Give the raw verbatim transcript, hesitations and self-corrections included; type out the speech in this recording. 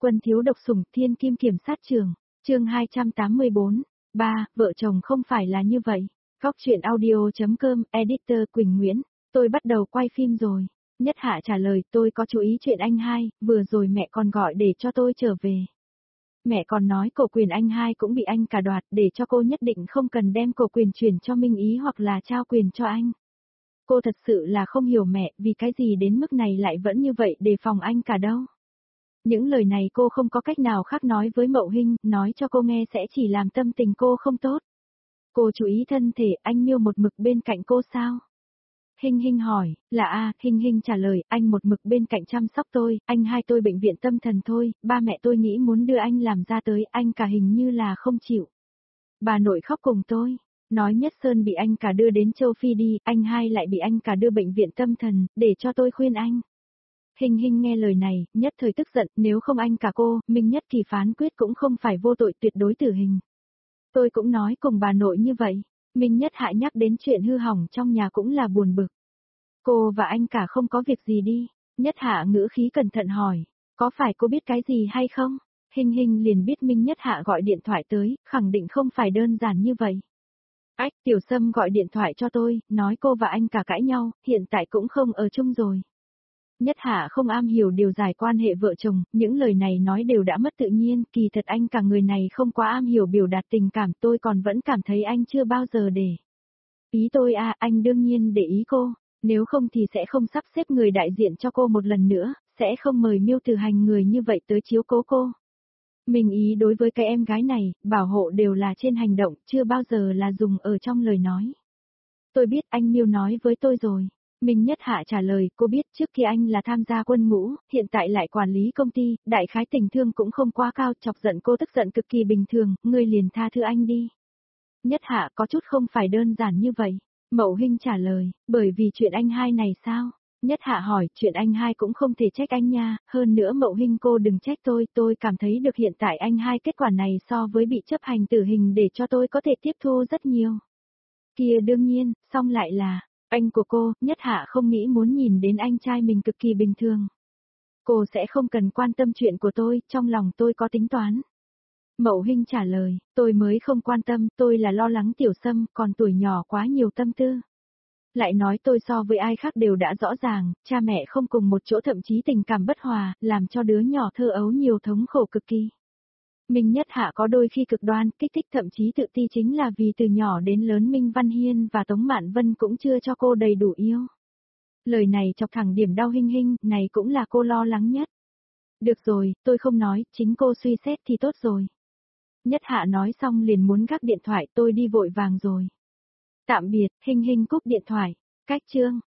Quân thiếu độc sủng thiên kim kiểm sát trường, chương hai trăm tám mươi bốn, ba, vợ chồng không phải là như vậy. Góc truyện audio.com, editor Quỳnh Nguyễn, tôi bắt đầu quay phim rồi. Nhất Hạ trả lời, tôi có chú ý chuyện anh hai, vừa rồi mẹ còn gọi để cho tôi trở về. Mẹ còn nói cổ quyền anh hai cũng bị anh cả đoạt, để cho cô nhất định không cần đem cổ quyền chuyển cho Minh Ý hoặc là trao quyền cho anh. Cô thật sự là không hiểu mẹ, vì cái gì đến mức này lại vẫn như vậy đề phòng anh cả đâu. Những lời này cô không có cách nào khác nói với Mậu Hinh, nói cho cô nghe sẽ chỉ làm tâm tình cô không tốt. Cô chú ý thân thể, anh Miêu một mực bên cạnh cô sao? Hinh Hinh hỏi, là a, Hinh Hinh trả lời, anh một mực bên cạnh chăm sóc tôi, anh hai tôi bệnh viện tâm thần thôi, ba mẹ tôi nghĩ muốn đưa anh làm ra tới, anh cả hình như là không chịu. Bà nội khóc cùng tôi, nói Nhất Sơn bị anh cả đưa đến châu Phi đi, anh hai lại bị anh cả đưa bệnh viện tâm thần, để cho tôi khuyên anh. Hinh Hinh nghe lời này, nhất thời tức giận, nếu không anh cả cô, Minh Nhất Kỳ phán quyết cũng không phải vô tội tuyệt đối tử hình. Tôi cũng nói cùng bà nội như vậy, Minh Nhất Hạ nhắc đến chuyện hư hỏng trong nhà cũng là buồn bực. Cô và anh cả không có việc gì đi, Nhất Hạ ngữ khí cẩn thận hỏi, có phải cô biết cái gì hay không? Hinh Hinh liền biết Minh Nhất Hạ gọi điện thoại tới, khẳng định không phải đơn giản như vậy. Ách, Tiểu Sâm gọi điện thoại cho tôi, nói cô và anh cả cãi nhau, hiện tại cũng không ở chung rồi. Nhất Hạ không am hiểu điều giải quan hệ vợ chồng, những lời này nói đều đã mất tự nhiên, kỳ thật anh cả người này không quá am hiểu biểu đạt tình cảm, tôi còn vẫn cảm thấy anh chưa bao giờ để ý tôi à, anh đương nhiên để ý cô, nếu không thì sẽ không sắp xếp người đại diện cho cô một lần nữa, sẽ không mời Miêu Tử Hành người như vậy tới chiếu cố cô. Mình ý đối với cái em gái này, bảo hộ đều là trên hành động, chưa bao giờ là dùng ở trong lời nói. Tôi biết anh Miêu nói với tôi rồi. Minh Nhất Hạ trả lời, cô biết trước khi anh là tham gia quân ngũ, hiện tại lại quản lý công ty, đại khái tình thương cũng không quá cao, chọc giận cô tức giận cực kỳ bình thường, ngươi liền tha thứ anh đi. Nhất Hạ có chút không phải đơn giản như vậy. Mậu Hinh trả lời, bởi vì chuyện anh hai này sao? Nhất Hạ hỏi, chuyện anh hai cũng không thể trách anh nha, hơn nữa Mậu Hinh cô đừng trách tôi, tôi cảm thấy được hiện tại anh hai kết quả này so với bị chấp hành tử hình để cho tôi có thể tiếp thu rất nhiều. Kia đương nhiên, xong lại là... Anh của cô, Nhất Hạ không nghĩ muốn nhìn đến anh trai mình cực kỳ bình thường. Cô sẽ không cần quan tâm chuyện của tôi, trong lòng tôi có tính toán. Mậu Hinh trả lời, tôi mới không quan tâm, tôi là lo lắng Tiểu Sâm, còn tuổi nhỏ quá nhiều tâm tư. Lại nói tôi so với ai khác đều đã rõ ràng, cha mẹ không cùng một chỗ thậm chí tình cảm bất hòa, làm cho đứa nhỏ thơ ấu nhiều thống khổ cực kỳ. Minh Nhất Hạ có đôi khi cực đoan, kích thích thậm chí tự ti chính là vì từ nhỏ đến lớn Minh Văn Hiên và Tống Mạn Vân cũng chưa cho cô đầy đủ yêu. Lời này chọc thẳng điểm đau Hinh Hinh, này cũng là cô lo lắng nhất. Được rồi, tôi không nói, chính cô suy xét thì tốt rồi. Nhất Hạ nói xong liền muốn gác điện thoại, tôi đi vội vàng rồi. Tạm biệt, Hinh Hinh cúp điện thoại, cách chương.